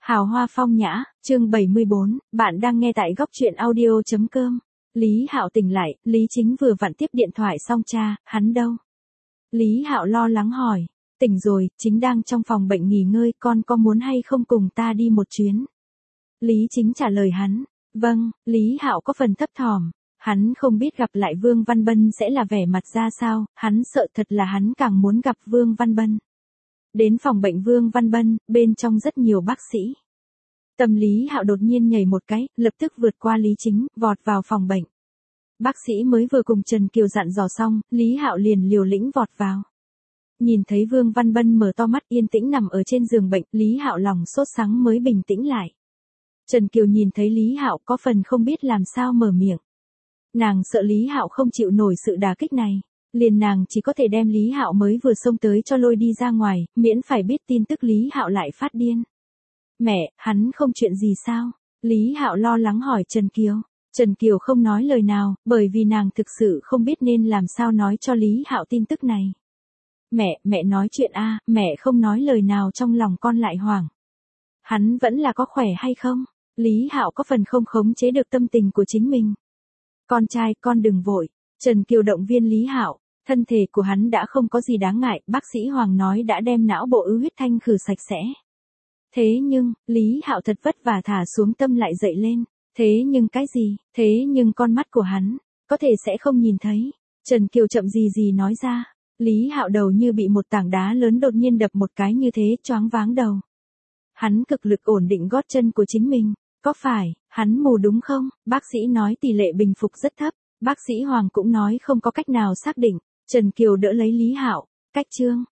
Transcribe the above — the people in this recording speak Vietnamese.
Hào hoa phong nhã, chương 74, bạn đang nghe tại góc truyện audio.com. Lý Hạo tỉnh lại, Lý Chính vừa vặn tiếp điện thoại xong cha, hắn đâu? Lý Hạo lo lắng hỏi, tỉnh rồi, Chính đang trong phòng bệnh nghỉ ngơi, con có muốn hay không cùng ta đi một chuyến? Lý Chính trả lời hắn, vâng, Lý Hạo có phần thấp thỏm, hắn không biết gặp lại Vương Văn Bân sẽ là vẻ mặt ra sao, hắn sợ thật là hắn càng muốn gặp Vương Văn Bân. Đến phòng bệnh Vương Văn Bân, bên trong rất nhiều bác sĩ. Tâm Lý Hạo đột nhiên nhảy một cái, lập tức vượt qua Lý Chính, vọt vào phòng bệnh. Bác sĩ mới vừa cùng Trần Kiều dặn dò xong, Lý Hạo liền liều lĩnh vọt vào. Nhìn thấy Vương Văn Bân mở to mắt yên tĩnh nằm ở trên giường bệnh, Lý Hạo lòng sốt sắng mới bình tĩnh lại. Trần Kiều nhìn thấy Lý Hạo có phần không biết làm sao mở miệng. Nàng sợ Lý Hạo không chịu nổi sự đả kích này. Liền nàng chỉ có thể đem Lý Hạo mới vừa xông tới cho lôi đi ra ngoài, miễn phải biết tin tức Lý Hạo lại phát điên. Mẹ, hắn không chuyện gì sao? Lý Hạo lo lắng hỏi Trần Kiều. Trần Kiều không nói lời nào, bởi vì nàng thực sự không biết nên làm sao nói cho Lý Hạo tin tức này. Mẹ nói chuyện a, mẹ không nói lời nào trong lòng con lại hoảng. Hắn vẫn là có khỏe hay không? Lý Hạo có phần không khống chế được tâm tình của chính mình. Con trai, con đừng vội. Trần Kiều động viên Lý Hạo. Thân thể của hắn đã không có gì đáng ngại, bác sĩ Hoàng nói đã đem não bộ ứ huyết thanh khử sạch sẽ. Thế nhưng, Lý Hạo thật vất vả thả xuống tâm lại dậy lên. Thế nhưng cái gì? Thế nhưng con mắt của hắn, có thể sẽ không nhìn thấy. Trần Kiều chậm gì nói ra. Lý Hạo đầu như bị một tảng đá lớn đột nhiên đập một cái như thế, choáng váng đầu. Hắn cực lực ổn định gót chân của chính mình. Có phải, hắn mù đúng không? Bác sĩ nói tỷ lệ bình phục rất thấp. Bác sĩ Hoàng cũng nói không có cách nào xác định. Trần Kiều đỡ lấy Lý Hạo, cách chương.